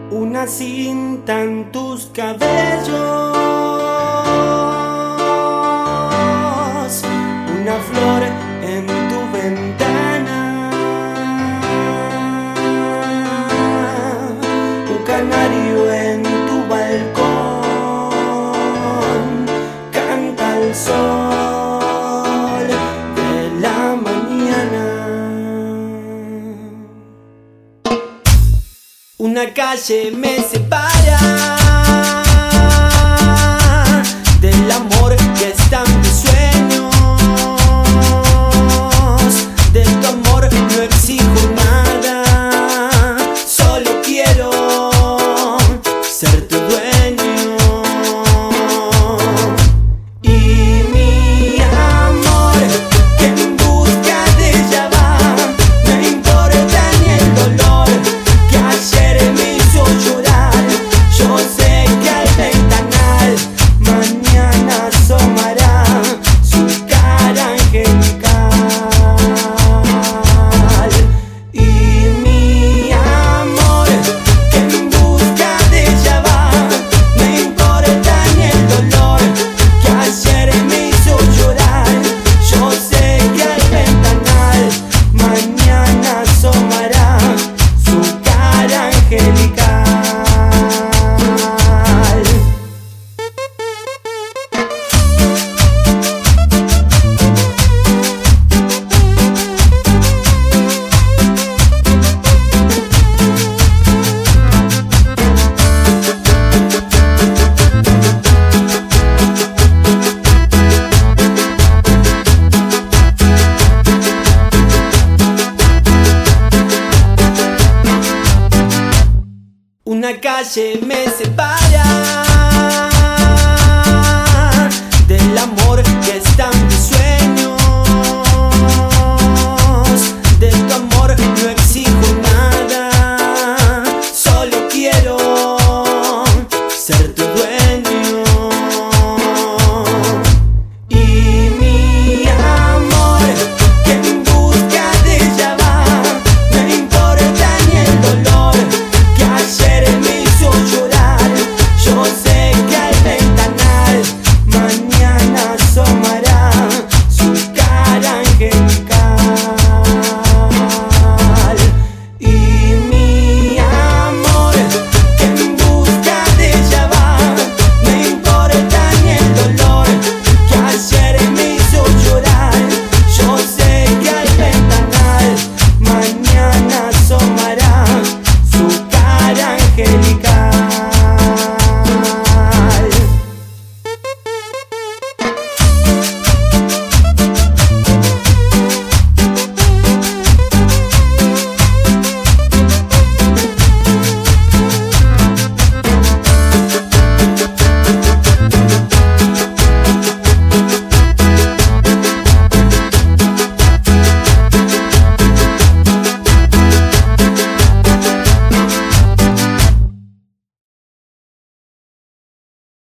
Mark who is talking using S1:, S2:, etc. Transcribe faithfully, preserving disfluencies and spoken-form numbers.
S1: una cinta en tus cabellos, una flor en tu ventana, un canario en tu balcón, canta el sol de la mañana. Una calle me separa del amor que está en mis sueños. De tu amor no exijo nada, solo quiero ser tu dueño. Y mi amor, que en busca de ella va, no importa ni el dolor que ayer me hizo llorar. Yo sé que al ventanal mañana asomará su cara angelical. Y mi amor, que en busca de ella va, no importa ni el dolor que ayer me hizo llorar. Yo sé que al ventanal mañana asomará su cara angelical. Una calle me separa del amor